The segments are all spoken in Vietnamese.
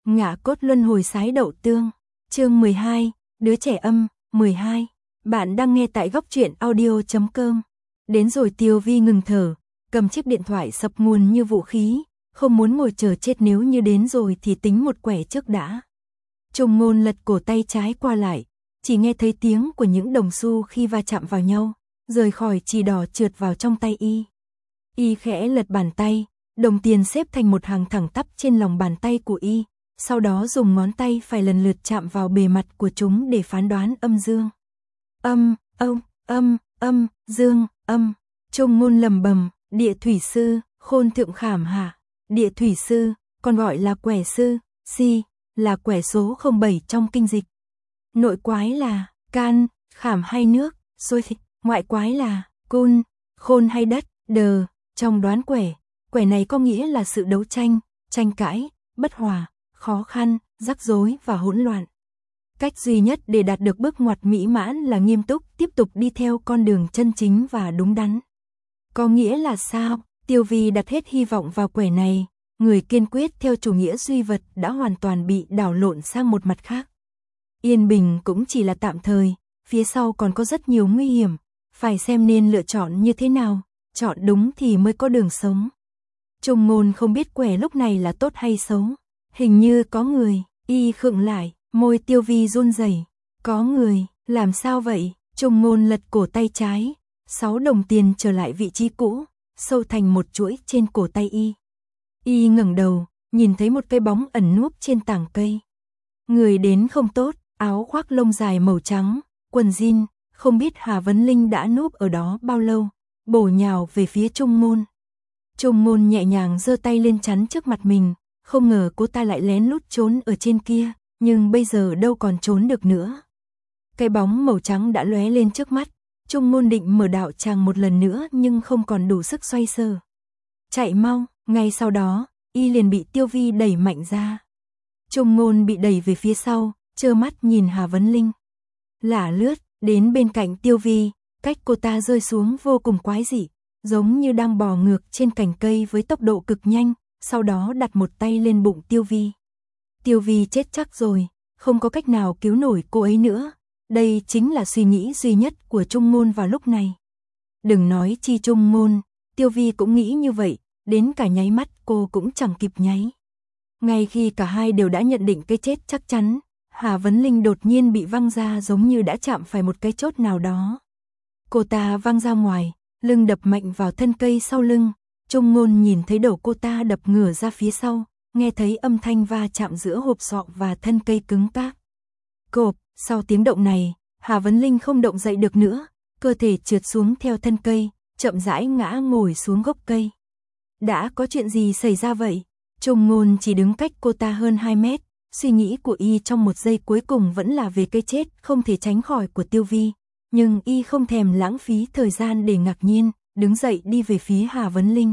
Ngạ cốt luân hồi sái đậu tương. Chương 12, đứa trẻ âm, 12. Bạn đang nghe tại góc truyện audio.com. Đến rồi Tiêu Vi ngừng thở, cầm chiếc điện thoại sập nguồn như vũ khí, không muốn ngồi chờ chết, nếu như đến rồi thì tính một quẻ trước đã. Trùng Ngôn lật cổ tay trái qua lại, chỉ nghe thấy tiếng của những đồng xu khi va chạm vào nhau, rời khỏi chì đỏ trượt vào trong tay y. Y khẽ lật bàn tay, đồng tiền xếp thành một hàng thẳng tắp trên lòng bàn tay của y, sau đó dùng ngón tay phải lần lượt chạm vào bề mặt của chúng để phán đoán âm dương. Âm, dương, âm. Trùng Ngôn lẩm bẩm, địa thủy sư, khôn thượng khảm hạ. Địa thủy sư, còn gọi là quẻ sư, si, là quẻ số 07 trong kinh dịch. Nội quái là can, khảm hay nước, xôi thịt, ngoại quái là cun, khôn hay đất, đờ. Trong đoán quẻ, quẻ này có nghĩa là sự đấu tranh, tranh cãi, bất hòa, khó khăn, rắc rối và hỗn loạn. Cách duy nhất để đạt được bước ngoặt mỹ mãn là nghiêm túc tiếp tục đi theo con đường chân chính và đúng đắn. Có nghĩa là sao? Tiêu Vi đặt hết hy vọng vào quẻ này, người kiên quyết theo chủ nghĩa duy vật đã hoàn toàn bị đảo lộn sang một mặt khác. Yên bình cũng chỉ là tạm thời, phía sau còn có rất nhiều nguy hiểm, phải xem nên lựa chọn như thế nào, chọn đúng thì mới có đường sống. Trùng Ngôn không biết quẻ lúc này là tốt hay xấu, hình như có người, y khựng lại, môi Tiêu Vi run rẩy. Có người, làm sao vậy? Trùng Ngôn lật cổ tay trái, 6 đồng tiền trở lại vị trí cũ, sâu thành một chuỗi trên cổ tay y. Y ngẩng đầu, nhìn thấy một cái bóng ẩn núp trên tảng cây. Người đến không tốt, áo khoác lông dài màu trắng, quần jean, không biết Hà Vấn Linh đã núp ở đó bao lâu, bổ nhào về phía Trùng Ngôn. Trùng Ngôn nhẹ nhàng giơ tay lên chắn trước mặt mình, không ngờ cô ta lại lén lút trốn ở trên kia, nhưng bây giờ đâu còn trốn được nữa. Cái bóng màu trắng đã lóe lên trước mắt, Trùng Ngôn định mở đạo tràng một lần nữa nhưng không còn đủ sức xoay sở. Chạy mau, ngay sau đó, y liền bị Tiêu Vi đẩy mạnh ra. Trùng Ngôn bị đẩy về phía sau, trơ mắt nhìn Hà Vấn Linh lả lướt đến bên cạnh Tiêu Vi, cách cô ta rơi xuống vô cùng quái dị, giống như đang bò ngược trên cành cây với tốc độ cực nhanh, sau đó đặt một tay lên bụng Tiêu Vi. Tiêu Vi chết chắc rồi, không có cách nào cứu nổi cô ấy nữa. Đây chính là suy nghĩ duy nhất của Trùng Ngôn vào lúc này. Đừng nói chi Trùng Ngôn, Tiêu Vi cũng nghĩ như vậy, đến cả nháy mắt cô cũng chẳng kịp nháy. Ngay khi cả hai đều đã nhận định cái chết chắc chắn, Hà Vấn Linh đột nhiên bị văng ra, giống như đã chạm phải một cái chốt nào đó. Cô ta văng ra ngoài, lưng đập mạnh vào thân cây sau lưng. Trùng Ngôn nhìn thấy đầu cô ta đập ngửa ra phía sau, nghe thấy âm thanh va chạm giữa hộp sọ và thân cây cứng cáp. Cộp, sau tiếng động này, Hà Vấn Linh không động dậy được nữa, cơ thể trượt xuống theo thân cây, chậm rãi ngã ngồi xuống gốc cây. Đã có chuyện gì xảy ra vậy? Trùng Ngôn chỉ đứng cách cô ta hơn 2 mét, suy nghĩ của y trong một giây cuối cùng vẫn là về cái chết không thể tránh khỏi của Tiêu Vi, nhưng y không thèm lãng phí thời gian để ngạc nhiên, đứng dậy đi về phía Hà Vấn Linh.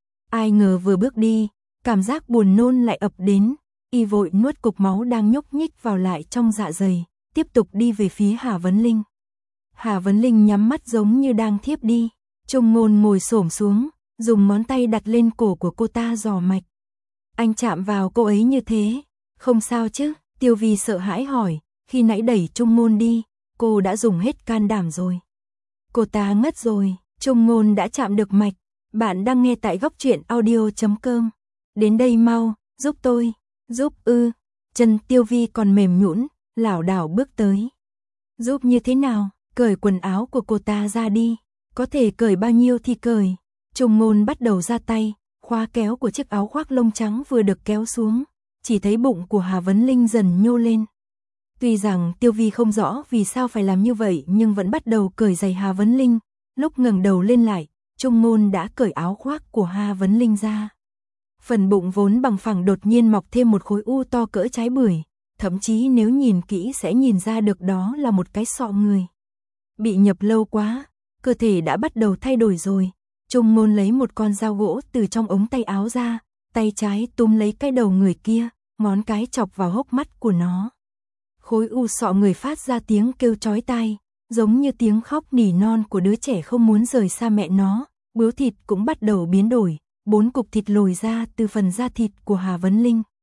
Ai ngờ vừa bước đi, cảm giác buồn nôn lại ập đến, y vội nuốt cục máu đang nhúc nhích vào lại trong dạ dày, tiếp tục đi về phía Hà Vấn Linh. Hà Vấn Linh nhắm mắt giống như đang thiếp đi. Trùng Ngôn ngồi xổm xuống, dùng ngón tay đặt lên cổ của cô ta dò mạch. Anh chạm vào cô ấy như thế, không sao chứ? Tiêu Vi sợ hãi hỏi, khi nãy đẩy Trùng Ngôn đi, cô đã dùng hết can đảm rồi. Cô ta ngất rồi, Trùng Ngôn đã chạm được mạch. Bạn đang nghe tại góc truyện audio.com. Đến đây mau, giúp tôi. Giúp ư? Chân Tiêu Vi còn mềm nhũn, lảo đảo bước tới. Giúp như thế nào? Cởi quần áo của cô ta ra đi. Có thể cởi bao nhiêu thì cởi. Trùng Ngôn bắt đầu ra tay, khóa kéo của chiếc áo khoác lông trắng vừa được kéo xuống, chỉ thấy bụng của Hà Vấn Linh dần nhô lên. Tuy rằng Tiêu Vi không rõ vì sao phải làm như vậy nhưng vẫn bắt đầu cởi giày Hà Vấn Linh. Lúc ngẩng đầu lên lại, Trùng Ngôn đã cởi áo khoác của Hà Vấn Linh ra. Phần bụng vốn bằng phẳng đột nhiên mọc thêm một khối u to cỡ trái bưởi, thậm chí nếu nhìn kỹ sẽ nhìn ra được đó là một cái sọ người. Bị nhập lâu quá, cơ thể đã bắt đầu thay đổi rồi. Trùng Ngôn lấy một con dao gỗ từ trong ống tay áo ra, tay trái túm lấy cái đầu người kia, ngón cái chọc vào hốc mắt của nó. Khối u sọ người phát ra tiếng kêu chói tai, giống như tiếng khóc nỉ non của đứa trẻ không muốn rời xa mẹ nó. Bướu thịt cũng bắt đầu biến đổi, 4 cục thịt lồi ra từ phần da thịt của Hà Vấn Linh.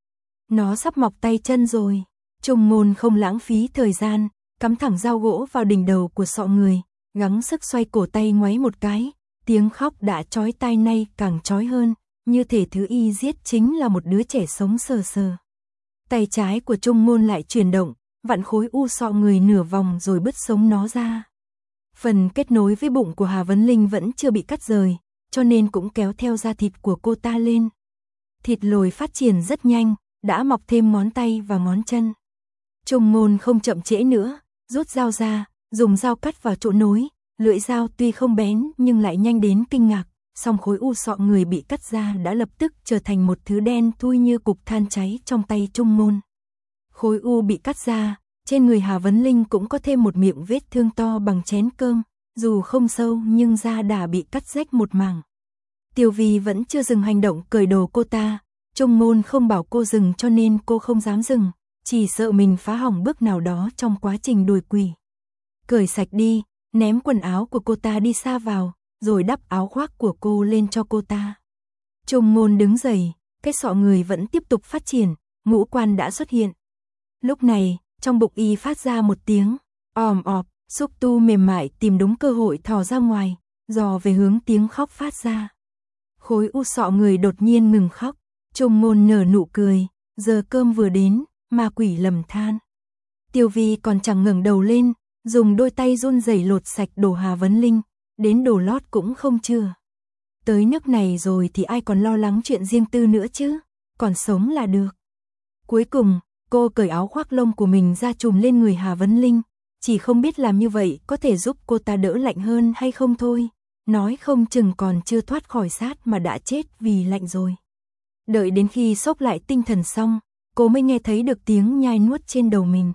Nó sắp mọc tay chân rồi. Trung Ngôn không lãng phí thời gian, cắm thẳng dao gỗ vào đỉnh đầu của sọ người, gắng sức xoay cổ tay ngoáy một cái, tiếng khóc đã chói tai nay càng chói hơn, như thể thứ y giết chính là một đứa trẻ sống sờ sờ. Tay trái của Trung Ngôn lại chuyển động, vặn khối u sọ người nửa vòng rồi bứt sống nó ra. Phần kết nối với bụng của Hà Vấn Linh vẫn chưa bị cắt rời, cho nên cũng kéo theo da thịt của cô ta lên. Thịt lồi phát triển rất nhanh, đã mọc thêm ngón tay và ngón chân. Trung Ngôn không chậm trễ nữa, rút dao ra, dùng dao cắt vào chỗ nối, lưỡi dao tuy không bén nhưng lại nhanh đến kinh ngạc, song khối u sọ người bị cắt ra đã lập tức trở thành một thứ đen thui như cục than cháy trong tay Trung Ngôn. Khối u bị cắt ra, trên người Hà Vấn Linh cũng có thêm một miệng vết thương to bằng chén cơm, dù không sâu nhưng da đã bị cắt rách một mảng. Tiêu Vi vẫn chưa dừng hành động cởi đồ cô ta, Trung Ngôn không bảo cô dừng cho nên cô không dám dừng, chỉ sợ mình phá hỏng bước nào đó trong quá trình đuổi quỷ. Cởi sạch đi, ném quần áo của cô ta đi xa vào, rồi đắp áo khoác của cô lên cho cô ta. Trung Ngôn đứng dậy, cái sọ người vẫn tiếp tục phát triển, ngũ quan đã xuất hiện. Lúc này, trong bụng y phát ra một tiếng òm ọp, xúc tu mềm mại tìm đúng cơ hội thò ra ngoài, dò về hướng tiếng khóc phát ra. Khối u sọ người đột nhiên ngừng khóc, Trung Ngôn nở nụ cười, giờ cơm vừa đến, ma quỷ lầm than. Tiêu Vi còn chẳng ngẩng đầu lên, dùng đôi tay run rẩy lột sạch đồ Hà Vấn Linh, đến đồ lót cũng không chừa. Tới nước này rồi thì ai còn lo lắng chuyện riêng tư nữa chứ, còn sống là được. Cuối cùng, cô cởi áo khoác lông của mình ra trùm lên người Hà Vấn Linh, chỉ không biết làm như vậy có thể giúp cô ta đỡ lạnh hơn hay không thôi, nói không chừng còn chưa thoát khỏi sát mà đã chết vì lạnh rồi. Đợi đến khi xốc lại tinh thần xong, cô mới nghe thấy được tiếng nhai nuốt trên đầu mình.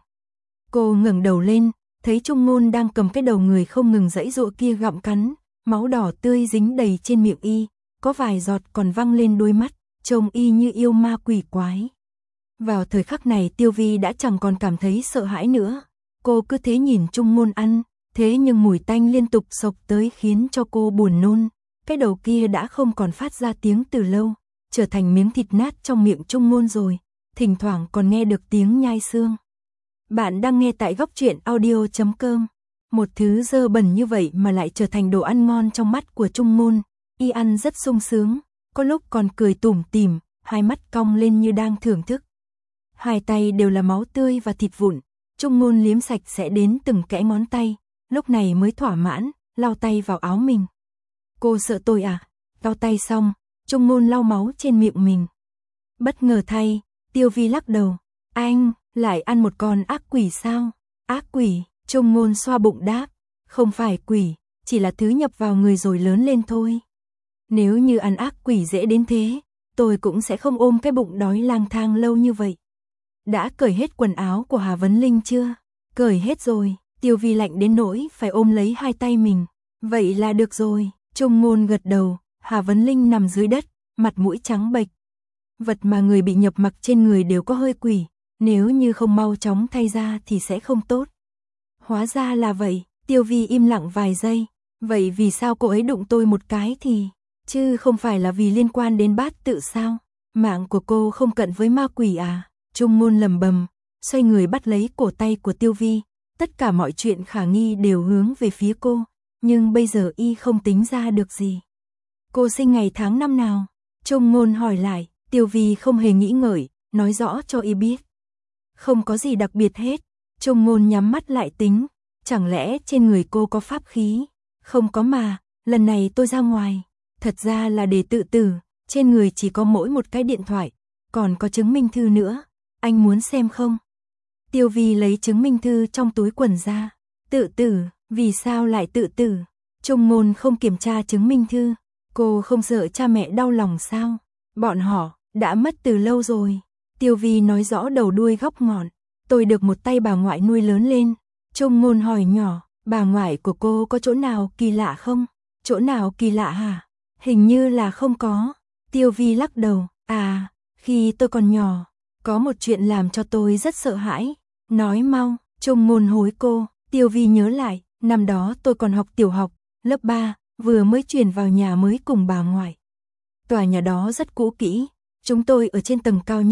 Cô ngẩng đầu lên, thấy Trung Ngôn đang cầm cái đầu người không ngừng giãy giụa kia gặm cắn, máu đỏ tươi dính đầy trên miệng y, có vài giọt còn văng lên đôi mắt, trông y như yêu ma quỷ quái. Vào thời khắc này Tiêu Vi đã chẳng còn cảm thấy sợ hãi nữa, cô cứ thế nhìn Trung Ngôn ăn, thế nhưng mùi tanh liên tục xộc tới khiến cho cô buồn nôn, cái đầu kia đã không còn phát ra tiếng từ lâu, trở thành miếng thịt nát trong miệng Trung Ngôn rồi, thỉnh thoảng còn nghe được tiếng nhai xương. Bạn đang nghe tại Góc Truyện Audio.com. Một thứ dơ bẩn như vậy mà lại trở thành đồ ăn ngon trong mắt của Trung Ngôn, y ăn rất sung sướng, có lúc còn cười tủm tỉm, hai mắt cong lên như đang thưởng thức. Hai tay đều là máu tươi và thịt vụn, Trung Ngôn liếm sạch sẽ đến từng kẽ ngón tay, lúc này mới thỏa mãn, lau tay vào áo mình. Cô sợ tôi à? Lau tay xong, Trung Ngôn lau máu trên miệng mình. Bất ngờ thay, Tiêu Vi lắc đầu, anh lại ăn một con ác quỷ sao? Ác quỷ? Trung Ngôn xoa bụng đáp, không phải quỷ, chỉ là thứ nhập vào người rồi lớn lên thôi. Nếu như ăn ác quỷ dễ đến thế, tôi cũng sẽ không ôm cái bụng đói lang thang lâu như vậy. Đã cởi hết quần áo của Hà Vấn Linh chưa? Cởi hết rồi, Tiêu Vi lạnh đến nỗi phải ôm lấy hai tay mình. Vậy là được rồi, Trung Ngôn gật đầu, Hà Vấn Linh nằm dưới đất, mặt mũi trắng bệch. Vật mà người bị nhập mặc trên người đều có hơi quỷ, nếu như không mau chóng thay ra thì sẽ không tốt. Hóa ra là vậy, Tiêu Vi im lặng vài giây, vậy vì sao cô ấy đụng tôi một cái thì, chứ không phải là vì liên quan đến bát tự sao? Mạng của cô không cận với ma quỷ à? Trung Ngôn lẩm bẩm, xoay người bắt lấy cổ tay của Tiêu Vi, tất cả mọi chuyện khả nghi đều hướng về phía cô, nhưng bây giờ y không tính ra được gì. Cô sinh ngày tháng năm nào? Trung Ngôn hỏi lại, Tiêu Vi không hề nghĩ ngợi, nói rõ cho y biết. Không có gì đặc biệt hết. Trung Ngôn nhắm mắt lại tính, chẳng lẽ trên người cô có pháp khí? Không có mà, lần này tôi ra ngoài, thật ra là để tự tử, trên người chỉ có mỗi một cái điện thoại, còn có chứng minh thư nữa, anh muốn xem không? Tiêu Vi lấy chứng minh thư trong túi quần ra, tự tử, vì sao lại tự tử? Trung Ngôn không kiểm tra chứng minh thư, cô không sợ cha mẹ đau lòng sao? Bọn họ đã mất từ lâu rồi. Tiêu Vi nói rõ đầu đuôi góc ngọn, tôi được một tay bà ngoại nuôi lớn lên. Trung Ngôn hỏi nhỏ, bà ngoại của cô có chỗ nào kỳ lạ không? Chỗ nào kỳ lạ hả? Hình như là không có. Tiêu Vi lắc đầu, à, khi tôi còn nhỏ, có một chuyện làm cho tôi rất sợ hãi. Nói mau, Trung Ngôn hối cô. Tiêu Vi nhớ lại, năm đó tôi còn học tiểu học, lớp 3, vừa mới chuyển vào nhà mới cùng bà ngoại. Tòa nhà đó rất cũ kỹ, chúng tôi ở trên tầng cao nhất,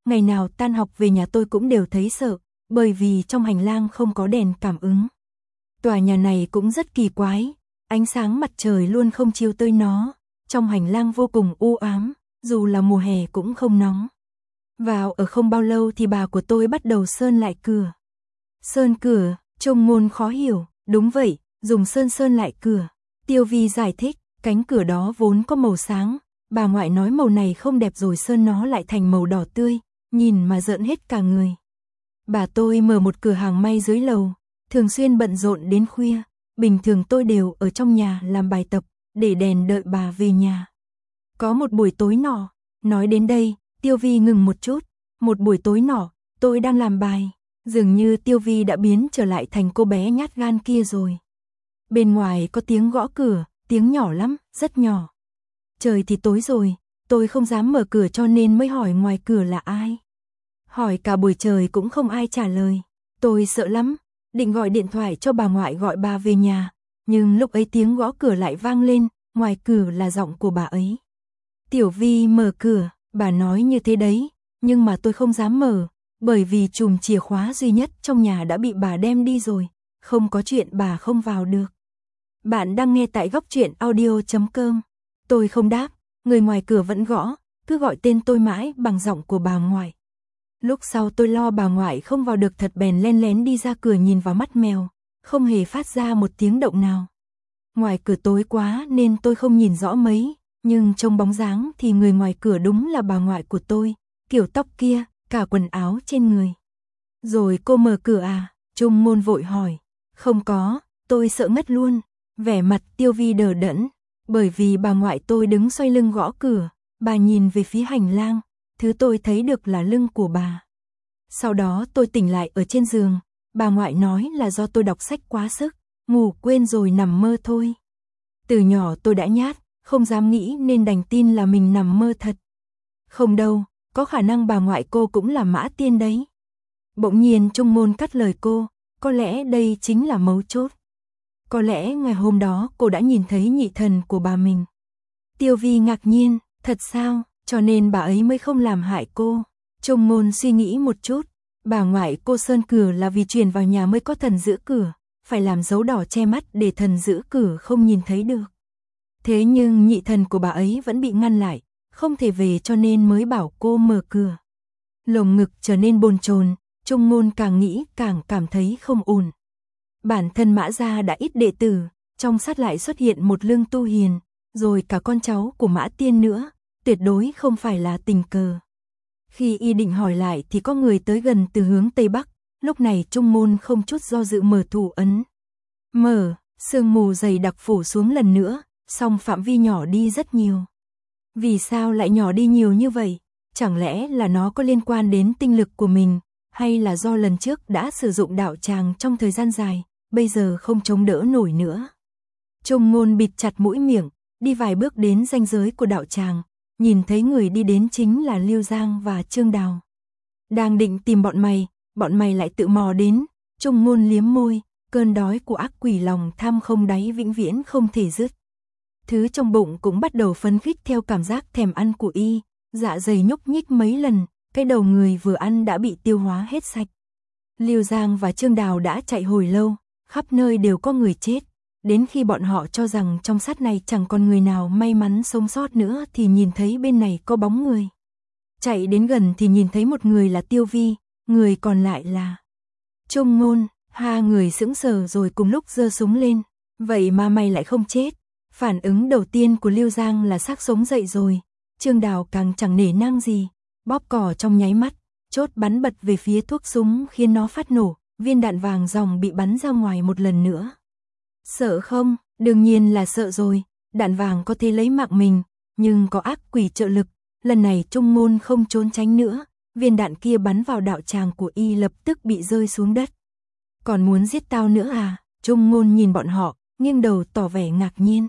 ngày nào tan học về nhà tôi cũng đều thấy sợ, bởi vì trong hành lang không có đèn cảm ứng. Tòa nhà này cũng rất kỳ quái, ánh sáng mặt trời luôn không chiếu tới nó, trong hành lang vô cùng u ám, dù là mùa hè cũng không nóng. Vào ở không bao lâu thì bà của tôi bắt đầu sơn lại cửa. Sơn cửa, Chung Ngôn khó hiểu, đúng vậy, dùng sơn sơn lại cửa. Tiêu Vi giải thích, cánh cửa đó vốn có màu sáng, bà ngoại nói màu này không đẹp rồi sơn nó lại thành màu đỏ tươi, nhìn mà rợn hết cả người. Bà tôi mở một cửa hàng may dưới lầu, thường xuyên bận rộn đến khuya, bình thường tôi đều ở trong nhà làm bài tập, để đèn đợi bà về nhà. Có một buổi tối nọ, nói đến đây, Tiêu Vi ngừng một chút, một buổi tối nọ, tôi đang làm bài, dường như Tiêu Vi đã biến trở lại thành cô bé nhát gan kia rồi. Bên ngoài có tiếng gõ cửa, tiếng nhỏ lắm, rất nhỏ. Trời thì tối rồi, tôi không dám mở cửa cho nên mới hỏi ngoài cửa là ai. Hỏi cả buổi trời cũng không ai trả lời. Tôi sợ lắm, định gọi điện thoại cho bà ngoại gọi bà về nhà, nhưng lúc ấy tiếng gõ cửa lại vang lên, ngoài cửa là giọng của bà ấy. Tiểu Vi mở cửa, bà nói như thế đấy, nhưng mà tôi không dám mở, bởi vì chùm chìa khóa duy nhất trong nhà đã bị bà đem đi rồi, không có chuyện bà không vào được. Bạn đang nghe tại Góc Truyện Audio.com. Tôi không đáp, người ngoài cửa vẫn gõ, cứ gọi tên tôi mãi bằng giọng của bà ngoại. Lúc sau tôi lo bà ngoại không vào được thật bèn len lén đi ra cửa nhìn vào mắt mèo, không hề phát ra một tiếng động nào. Ngoài cửa tối quá nên tôi không nhìn rõ mấy, nhưng trong bóng dáng thì người ngoài cửa đúng là bà ngoại của tôi, kiểu tóc kia, cả quần áo trên người. Rồi cô mở cửa à? Chung Ngôn vội hỏi. Không có, tôi sợ ngất luôn. Vẻ mặt Tiêu Vi đờ đẫn, bởi vì bà ngoại tôi đứng xoay lưng gõ cửa, bà nhìn về phía hành lang, thứ tôi thấy được là lưng của bà. Sau đó tôi tỉnh lại ở trên giường, bà ngoại nói là do tôi đọc sách quá sức, ngủ quên rồi nằm mơ thôi. Từ nhỏ tôi đã nhát, không dám nghĩ nên đành tin là mình nằm mơ thật. Không đâu, có khả năng bà ngoại cô cũng là Mã Tiên đấy. Bỗng nhiên Chung Ngôn cắt lời cô, có lẽ đây chính là mấu chốt. Có lẽ ngày hôm đó cô đã nhìn thấy nhị thần của bà mình. Tiêu Vi ngạc nhiên, thật sao, cho nên bà ấy mới không làm hại cô. Chung Ngôn suy nghĩ một chút, bà ngoại cô sơn cửa là vì truyền vào nhà mới có thần giữ cửa, phải làm dấu đỏ che mắt để thần giữ cửa không nhìn thấy được. Thế nhưng nhị thần của bà ấy vẫn bị ngăn lại, không thể về cho nên mới bảo cô mở cửa. Lồng ngực trở nên bồn chồn, Chung Ngôn càng nghĩ càng cảm thấy không ổn. Bản thân Mã gia đã ít đệ tử, trong sát lại xuất hiện một Lương Tu Hiền, rồi cả con cháu của Mã Tiên nữa, tuyệt đối không phải là tình cờ. Khi y định hỏi lại thì có người tới gần từ hướng Tây Bắc, lúc này Chung Ngôn không chút do dự mở thủ ấn. Mở, sương mù dày đặc phủ xuống lần nữa, song phạm vi nhỏ đi rất nhiều. Vì sao lại nhỏ đi nhiều như vậy? Chẳng lẽ là nó có liên quan đến tinh lực của mình, hay là do lần trước đã sử dụng đạo tràng trong thời gian dài, bây giờ không chống đỡ nổi nữa? Chung Ngôn bịt chặt mũi miệng, đi vài bước đến ranh giới của đạo tràng, nhìn thấy người đi đến chính là Liêu Giang và Trương Đào. Đang định tìm bọn mày lại tự mò đến. Chung Ngôn liếm môi, cơn đói của ác quỷ lòng tham không đáy vĩnh viễn không thể dứt. Thứ trong bụng cũng bắt đầu phấn khích theo cảm giác thèm ăn của y, dạ dày nhúc nhích mấy lần, cái đầu người vừa ăn đã bị tiêu hóa hết sạch. Liêu Giang và Trương Đào đã chạy hồi lâu, khắp nơi đều có người chết. Đến khi bọn họ cho rằng trong sát này chẳng còn người nào may mắn sống sót nữa thì nhìn thấy bên này có bóng người. Chạy đến gần thì nhìn thấy một người là Tiêu Vi, người còn lại là Chung Ngôn. Hai người sững sờ rồi cùng lúc giơ súng lên. Vậy mà mày lại không chết. Phản ứng đầu tiên của Liêu Giang là xác sống dậy rồi. Trương Đào càng chẳng nể nang gì, bóp cò trong nháy mắt, chốt bắn bật về phía thuốc súng khiến nó phát nổ, viên đạn vàng ròng bị bắn ra ngoài một lần nữa. Sợ không? Đương nhiên là sợ rồi, đạn vàng có thể lấy mạng mình, nhưng có ác quỷ trợ lực, lần này Chung Ngôn không trốn tránh nữa, viên đạn kia bắn vào đạo tràng của y lập tức bị rơi xuống đất. Còn muốn giết tao nữa à? Chung Ngôn nhìn bọn họ, nghiêng đầu tỏ vẻ ngạc nhiên.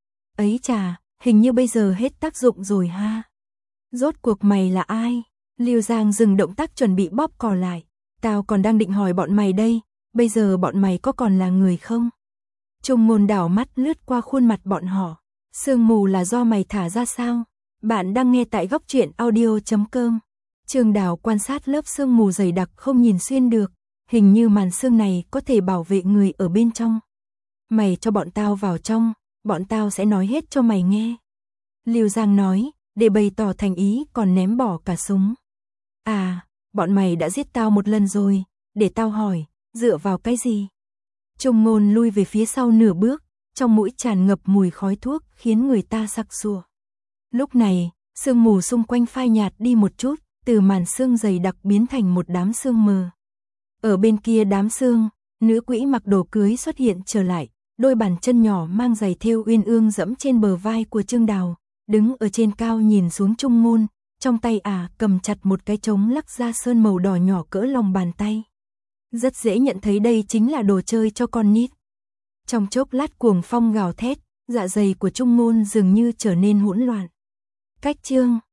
Ấy chà, hình như bây giờ hết tác dụng rồi ha. Rốt cuộc mày là ai? Liêu Giang dừng động tác chuẩn bị bóp cò lại. Tao còn đang định hỏi bọn mày đây, bây giờ bọn mày có còn là người không? Chung Ngôn đảo mắt lướt qua khuôn mặt bọn họ. Sương mù là do mày thả ra sao? Bạn đang nghe tại Góc Truyện Audio.com. Trương Đào quan sát lớp sương mù dày đặc không nhìn xuyên được, hình như màn sương này có thể bảo vệ người ở bên trong. Mày cho bọn tao vào trong, bọn tao sẽ nói hết cho mày nghe. Lưu Giang nói, để bày tỏ thành ý còn ném bỏ cả súng. À, bọn mày đã giết tao một lần rồi, để tao hỏi, dựa vào cái gì? Trung Ngôn lui về phía sau nửa bước, trong mũi tràn ngập mùi khói thuốc khiến người ta sặc sụa. Lúc này, sương mù xung quanh phai nhạt đi một chút, từ màn sương dày đặc biến thành một đám sương mờ. Ở bên kia đám sương, nữ quỹ mặc đồ cưới xuất hiện trở lại, đôi bàn chân nhỏ mang giày thêu uyên ương dẫm trên bờ vai của Trương Đào, đứng ở trên cao nhìn xuống Trung Ngôn, trong tay cầm chặt một cái trống lắc da sơn màu đỏ nhỏ cỡ lòng bàn tay. Rất dễ nhận thấy đây chính là đồ chơi cho con nít. Trong chốc lát cuồng phong gào thét, dạ dày của Trung Ngôn dường như trở nên hỗn loạn. Cách chương